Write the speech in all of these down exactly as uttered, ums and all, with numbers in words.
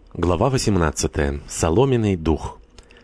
Глава восемнадцатая. Соломенный дух.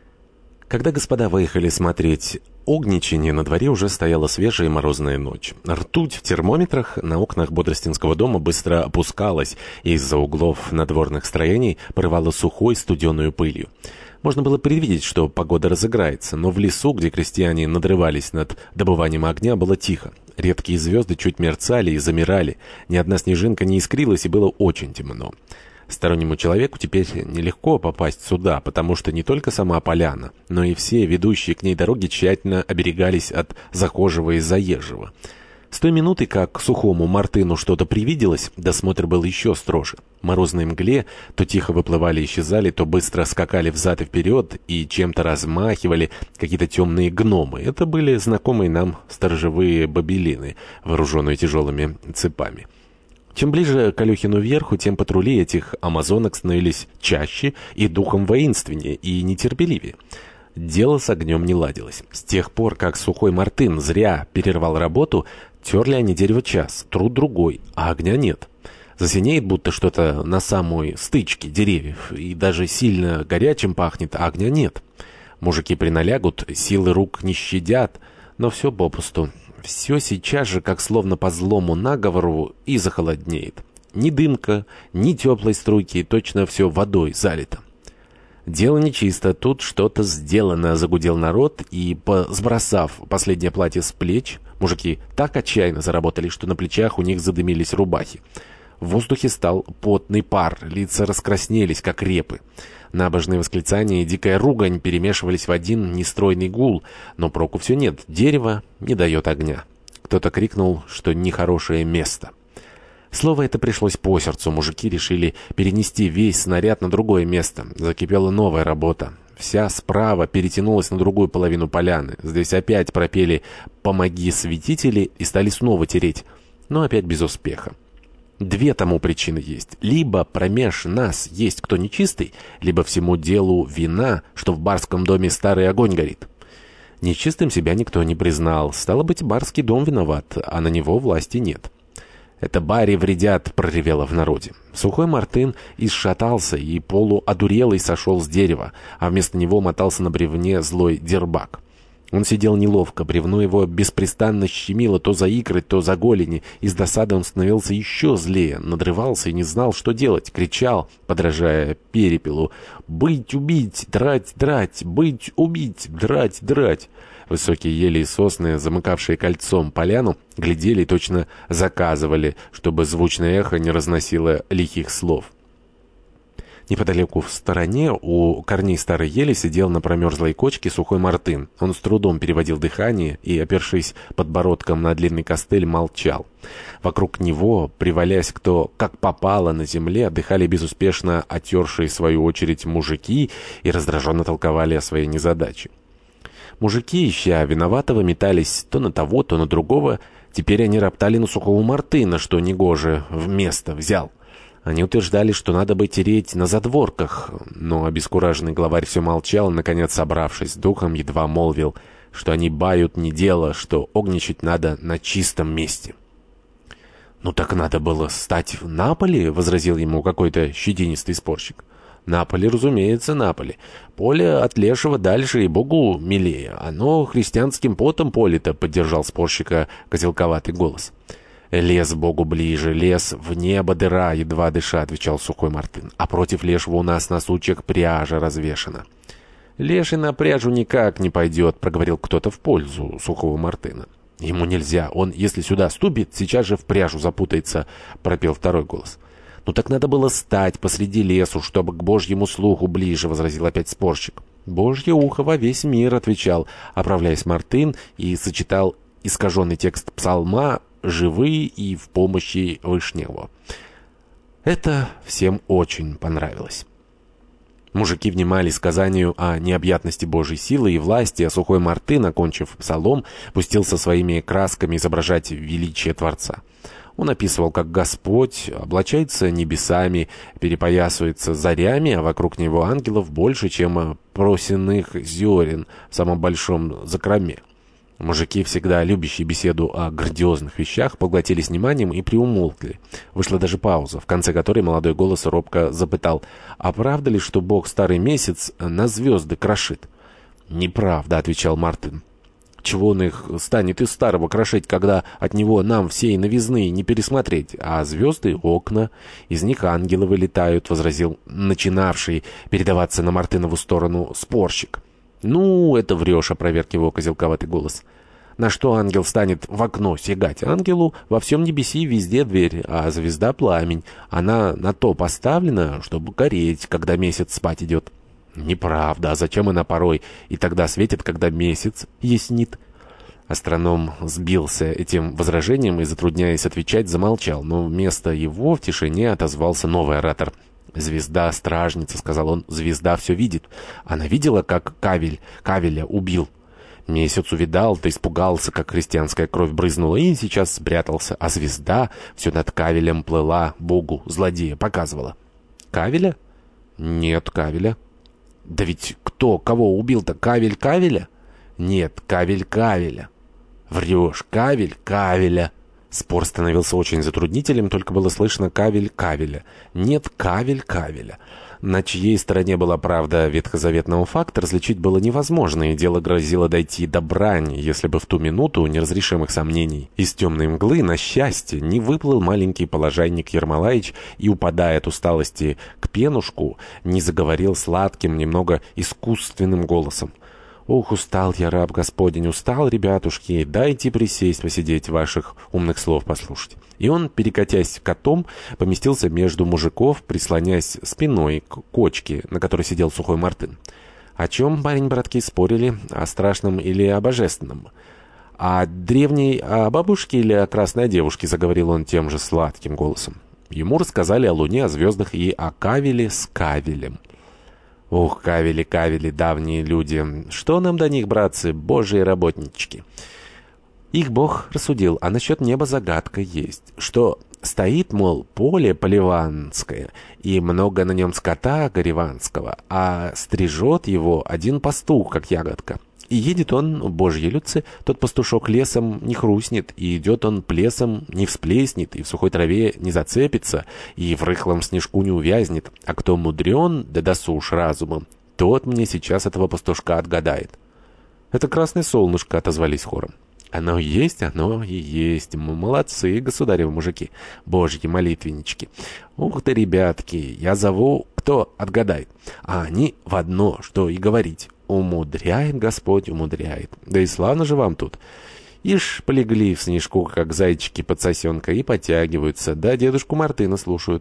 Когда господа выехали смотреть Огничине, на дворе уже стояла свежая и морозная ночь. Ртуть в термометрах на окнах Бодростинского дома быстро опускалась, и из-за углов надворных строений порывала сухой студеную пылью. Можно было предвидеть, что погода разыграется, но в лесу, где крестьяне надрывались над добыванием огня, было тихо. Редкие звезды чуть мерцали и замирали, ни одна снежинка не искрилась, и было очень темно. Стороннему человеку теперь нелегко попасть сюда, потому что не только сама поляна, но и все ведущие к ней дороги тщательно оберегались от захожего и заезжего. С той минуты, как сухому Мартыну что-то привиделось, досмотр был еще строже. В морозной мгле то тихо выплывали и исчезали, то быстро скакали взад и вперед и чем-то размахивали какие-то темные гномы. Это были знакомые нам сторожевые бобелины, вооруженные тяжелыми цепами. Чем ближе к Алехину верху, тем патрули этих амазонок становились чаще и духом воинственнее и нетерпеливее. Дело с огнем не ладилось. С тех пор, как сухой Мартын зря перервал работу, терли они дерево час, труд другой, а огня нет. Засинеет будто что-то на самой стычке деревьев, и даже сильно горячим пахнет, а огня нет. Мужики приналягут, силы рук не щадят, но все попусту. Все сейчас же, как словно по злому наговору, и захолоднеет. Ни дымка, ни теплой струйки, точно все водой залито. Дело нечисто, тут что-то сделано, загудел народ, и, сбросав последнее платье с плеч, мужики так отчаянно заработали, что на плечах у них задымились рубахи. В воздухе стал потный пар, лица раскраснелись, как репы. Набожные восклицания и дикая ругань перемешивались в один нестройный гул, но проку все нет, дерево не дает огня. Кто-то крикнул, что нехорошее место. Слово это пришлось по сердцу, мужики решили перенести весь снаряд на другое место. Закипела новая работа. Вся справа перетянулась на другую половину поляны. Здесь опять пропели «Помоги, святители» и стали снова тереть, но опять без успеха. Две тому причины есть. Либо промеж нас есть кто нечистый, либо всему делу вина, что в барском доме старый огонь горит. Нечистым себя никто не признал. Стало быть, барский дом виноват, а на него власти нет. «Это бари вредят», — проревело в народе. Сухой Мартын исшатался и полуодурелый сошел с дерева, а вместо него мотался на бревне злой дербак. Он сидел неловко, бревно его беспрестанно щемило то за икры, то за голени. Из досады он становился еще злее, надрывался и не знал, что делать. Кричал, подражая перепелу: «Быть, убить, драть, драть, быть, убить, драть, драть». Высокие ели и сосны, замыкавшие кольцом поляну, глядели и точно заказывали, чтобы звучное эхо не разносило лихих слов. Неподалеку в стороне у корней старой ели сидел на промерзлой кочке сухой Мартын. Он с трудом переводил дыхание и, опершись подбородком на длинный костыль, молчал. Вокруг него, привалясь кто как попало на земле, отдыхали безуспешно отершие в свою очередь мужики и раздраженно толковали о своей незадаче. Мужики, ища виноватого, метались то на того, то на другого. Теперь они роптали на сухого Мартына, что негоже в место взял. Они утверждали, что надо бы тереть на задворках, но обескураженный главарь все молчал, наконец, собравшись с духом, едва молвил, что они бают не дело, что огничать надо на чистом месте. «Ну так надо было стать в Наполе», — возразил ему какой-то щетинистый спорщик. «Наполе, разумеется, Наполе. Поле от Лешего дальше и Богу милее. Оно христианским потом поле-то», — поддержал спорщика козелковатый голос. «Лес Богу ближе, лес в небо дыра, едва дыша», — отвечал сухой Мартын. «А против лешего у нас на сучьях пряжа развешана». «Леший на пряжу никак не пойдет», — проговорил кто-то в пользу сухого Мартына. «Ему нельзя, он, если сюда ступит, сейчас же в пряжу запутается», — пропел второй голос. «Ну так надо было стать посреди лесу, чтобы к божьему слуху ближе», — возразил опять спорщик. «Божье ухо во весь мир», — отвечал, оправляясь Мартын, и сочетал искаженный текст псалма «живые и в помощи Вышнего». Это всем очень понравилось. Мужики внимали сказанию о необъятности Божьей силы и власти, а сухой Мартын, окончив псалом, пустился своими красками изображать величие Творца. Он описывал, как Господь облачается небесами, перепоясывается зарями, а вокруг него ангелов больше, чем просенных зерен в самом большом закроме. Мужики, всегда любящие беседу о грандиозных вещах, поглотились вниманием и приумолкли. Вышла даже пауза, в конце которой молодой голос робко запытал: «А правда ли, что бог старый месяц на звезды крошит?» «Неправда», — отвечал Мартын. «Чего он их станет из старого крошить, когда от него нам всей новизны не пересмотреть? А звезды — окна, из них ангелы вылетают», — возразил начинавший передаваться на Мартынову сторону спорщик. «Ну, это врешь», — опроверг его козелковатый голос. «На что ангел станет в окно сигать? Ангелу во всем небеси везде дверь, а звезда — пламень. Она на то поставлена, чтобы гореть, когда месяц спать идет». «Неправда. А зачем она порой и тогда светит, когда месяц яснит?» Астроном сбился этим возражением и, затрудняясь отвечать, замолчал, но вместо его в тишине отозвался новый оратор. «Звезда — стражница», — сказал он, — «звезда все видит. Она видела, как Кавель Кавеля убил. Месяц увидал, да испугался, как христианская кровь брызнула, и сейчас спрятался. А звезда все над Кавелем плыла, Богу злодея показывала». «Кавеля?» «Нет, Кавеля». «Да ведь кто кого убил-то? Кавель Кавеля?» «Нет, Кавель Кавеля». «Врешь, Кавель Кавеля». Спор становился очень затруднительным, только было слышно «Кавель Кавеля». Нет, Кавель Кавеля. На чьей стороне была правда ветхозаветного факта, различить было невозможно, и дело грозило дойти до брани, если бы в ту минуту неразрешимых сомнений из темной мглы, на счастье, не выплыл маленький положайник Ермолаич и, упадая от усталости к пенушку, не заговорил сладким, немного искусственным голосом. «Ух, устал я, раб Господень, устал, ребятушки, дайте присесть, посидеть, ваших умных слов послушать». И он, перекатясь котом, поместился между мужиков, прислонясь спиной к кочке, на которой сидел сухой Мартын. «О чем, барин-братки, спорили? О страшном или о божественном? О древней, о бабушке или о красной девушке?» — заговорил он тем же сладким голосом. Ему рассказали о луне, о звездах и о Кавеле с Кавелем. «Ух, Кавели, Кавели, давние люди! Что нам до них, братцы, божьи работнички?» Их бог рассудил, а насчет неба загадка есть, что стоит, мол, поле поливанское, и много на нем скота гореванского, а стрижет его один пастух, как ягодка. И едет он, божьи людцы, тот пастушок лесом не хрустнет, и идет он плесом не всплеснет, и в сухой траве не зацепится, и в рыхлом снежку не увязнет. А кто мудрен, да досуж разумом, тот мне сейчас этого пастушка отгадает. «Это красное солнышко», — отозвались хором. «Оно и есть, оно и есть. Молодцы, государевы мужики, божьи молитвеннички. Ух ты, ребятки, я зову, кто отгадает. А они в одно, что и говорить. Умудряет Господь, умудряет. Да и славно же вам тут. Ишь, полегли в снежку, как зайчики под сосенкой, и подтягиваются, да дедушку Мартына слушают».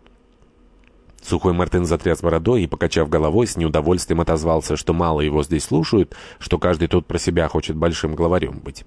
Сухой Мартын затряс бородой и, покачав головой, с неудовольствием отозвался, что мало его здесь слушают, что каждый тут про себя хочет большим главарем быть.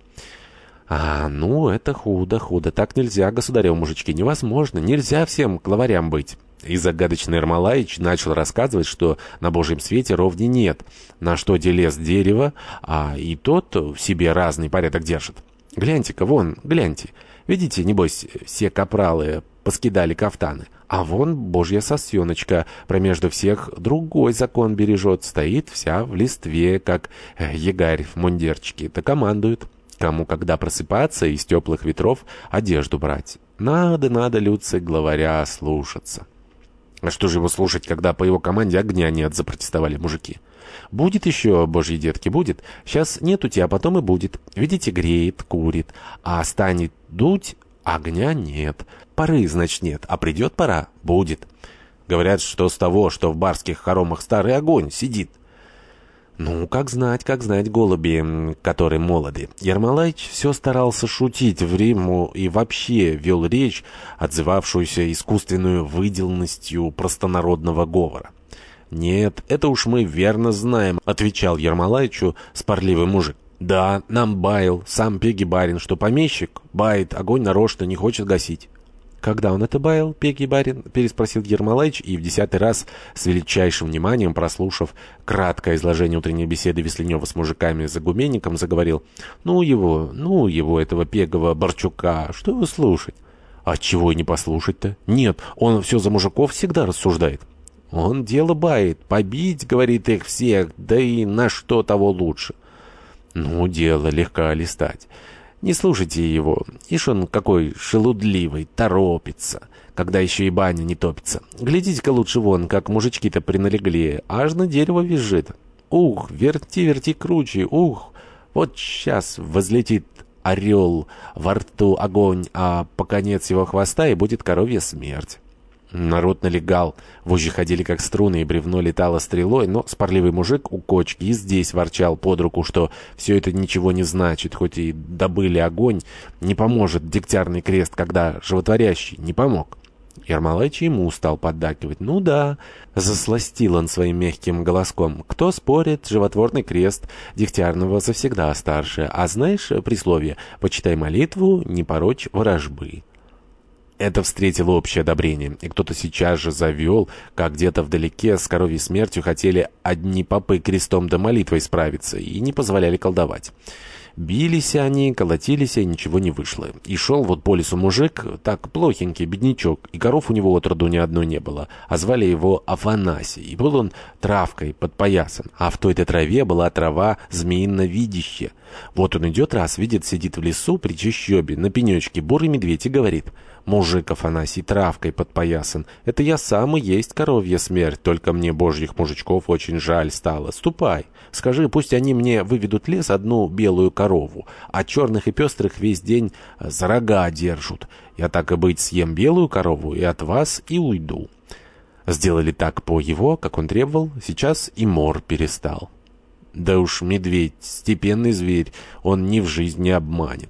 «А, ну, это худо, худо. Так нельзя, государевы мужички, невозможно. Нельзя всем главарям быть». И загадочный Ермолаич начал рассказывать, что на Божьем свете ровни нет, на что делез дерево, а и тот в себе разный порядок держит. «Гляньте-ка, вон, гляньте. Видите, небось, все капралы поскидали кафтаны. А вон божья сосеночка, промежду всех другой закон бережет, стоит вся в листве, как егарь в мундирчике, да командует, кому когда просыпаться из теплых ветров одежду брать. Надо, надо, людцы, главаря слушаться». «А что же его слушать, когда по его команде огня нет?» — запротестовали мужики. «Будет еще, божьи детки, будет. Сейчас нету тебя, а потом и будет. Видите, греет, курит. А станет дуть, огня нет. Поры, значит, нет. А придет пора — будет. Говорят, что с того, что в барских хоромах старый огонь сидит». «Ну, как знать, как знать, голуби, которые молоды». Ермолаич все старался шутить в Риму и вообще вел речь, отзывавшуюся искусственную выделанностью простонародного говора. «Нет, это уж мы верно знаем», — отвечал Ермолаичу спорливый мужик. «Да, нам баял сам Пеги барин, что помещик бает, огонь нарочно не хочет гасить». «Когда он это баял, Пеги барин?» — переспросил Ермолаич, и в десятый раз, с величайшим вниманием прослушав краткое изложение утренней беседы Весленева с мужиками за гуменником, заговорил: «Ну его, ну его, этого Пегова Борчука, что его слушать?» «А чего и не послушать-то? Нет, он все за мужиков всегда рассуждает». «Он дело бает, побить, говорит, их всех, да и на что того лучше». Ну, дело легко листать. Не слушайте его, ишь он какой шелудливый, торопится, когда еще и баня не топится. Глядите-ка лучше вон, как мужички-то приналегли, аж на дерево визжит. Ух, верти, верти круче, ух, вот сейчас возлетит орел, во рту огонь, а по конец его хвоста и будет коровья смерть. Народ налегал, вожжи ходили как струны, и бревно летало стрелой, но спорливый мужик у кочки и здесь ворчал под руку, что все это ничего не значит, хоть и добыли огонь, не поможет дегтярный крест, когда животворящий не помог. Ермолаич ему стал поддакивать. Ну да, засластил он своим мягким голоском. Кто спорит, животворный крест дегтярного завсегда старше. А знаешь присловие «почитай молитву, не порочь ворожбы». Это встретило общее одобрение, и кто-то сейчас же завел, как где-то вдалеке с коровьей смертью хотели одни попы крестом да молитвой справиться и не позволяли колдовать. Бились они, колотились, и ничего не вышло. И шел вот по лесу мужик, так плохенький, беднячок, и коров у него отроду ни одной не было, а звали его Афанасий, и был он травкой подпоясан, а в той-то траве была трава змеиновидящая. Вот он идет раз, видит, сидит в лесу при чащобе, на пенечке, бурый медведь, и говорит: «Мужик Афанасий травкой подпоясан, это я сам и есть коровья смерть, только мне божьих мужичков очень жаль стало. Ступай, скажи, пусть они мне выведут лес одну белую корову, а черных и пестрых весь день за рога держат. Я так и быть съем белую корову и от вас и уйду». Сделали так по его, как он требовал, сейчас и мор перестал. Да уж медведь, степенный зверь, он ни в жизнь не обманет.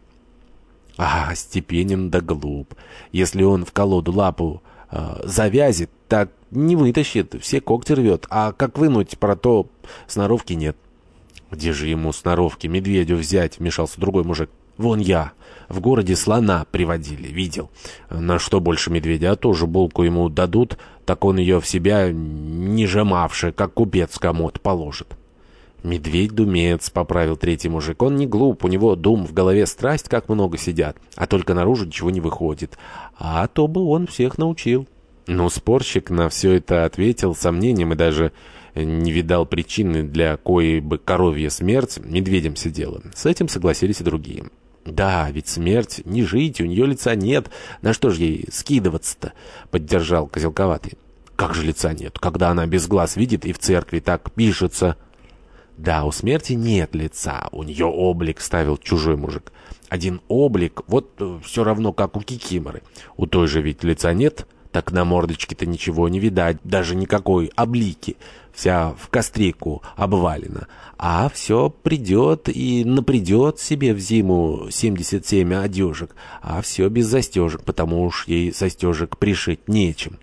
А, степенен да глуп. Если он в колоду лапу э, завязит, так не вытащит, все когти рвет, а как вынуть, про то сноровки нет. Где же ему сноровки медведю взять, вмешался другой мужик. Вон я, в городе слона приводили, видел. На что больше медведя, а тоже булку ему дадут, так он ее в себя не жемавши, как купец комод положит. «Медведь думец», — поправил третий мужик. «Он не глуп, у него дум в голове страсть, как много сидят, а только наружу ничего не выходит. А то бы он всех научил». Но спорщик на все это ответил сомнением и даже не видал причины, для коей бы коровья смерть медведем сидела. С этим согласились и другие. «Да, ведь смерть не жить, у нее лица нет. На что же ей скидываться-то?» — поддержал Козелковатый. «Как же лица нет, когда она без глаз видит и в церкви так пишется?» «Да, у смерти нет лица, у нее облик», — ставил чужой мужик. «Один облик, вот э, все равно, как у кикиморы. У той же ведь лица нет, так на мордочке-то ничего не видать, даже никакой облики, вся в кострику обвалена. А все придет и напридет себе в зиму семьдесят семь одежек, а все без застежек, потому уж ей застежек пришить нечем.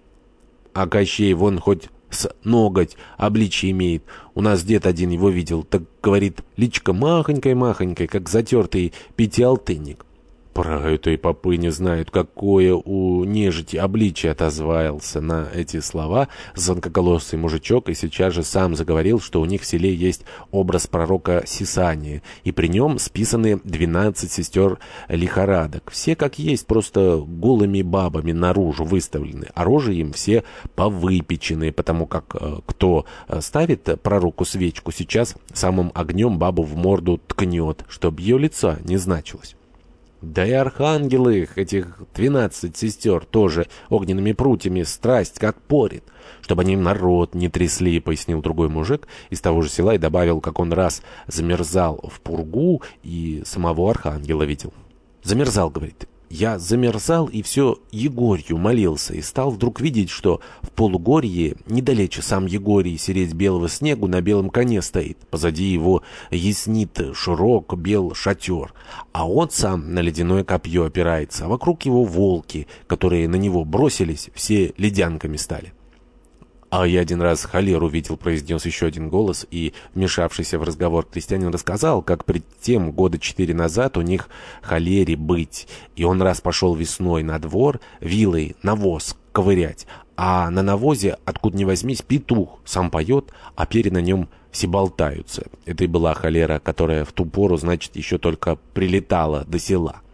А Кощей вон хоть с ноготь обличье имеет. У нас дед один его видел, так говорит, личка махонькой-махонькой, как затертый пятиалтынник». Про это и попы не знают, какое у нежити обличие, отозвался на эти слова звонкоголосый мужичок и сейчас же сам заговорил, что у них в селе есть образ пророка Сисания, и при нем списаны двенадцать сестер лихорадок. Все как есть, просто голыми бабами наружу выставлены, а рожи им все повыпечены, потому как э, кто ставит пророку свечку, сейчас самым огнем бабу в морду ткнет, чтоб ее лица не значилось. Да и архангелы их, этих двенадцать сестер, тоже огненными прутьями страсть как порит, чтобы они народ не трясли, пояснил другой мужик из того же села и добавил, как он раз замерзал в пургу и самого архангела видел. Замерзал, говорит. Я замерзал и все Егорью молился, и стал вдруг видеть, что в полугорье, недалече сам Егорий, середь белого снегу, на белом коне стоит. Позади его яснит широк бел шатер, а он сам на ледяное копье опирается, а вокруг его волки, которые на него бросились, все ледянками стали. «А я один раз холеру видел», — произнес еще один голос, и, вмешавшийся в разговор крестьянин рассказал, как пред тем года четыре назад у них холере быть, и он раз пошел весной на двор вилой навоз ковырять, а на навозе, откуда ни возьмись, петух сам поет, а перья на нем все болтаются. Это и была холера, которая в ту пору, значит, еще только прилетала до села.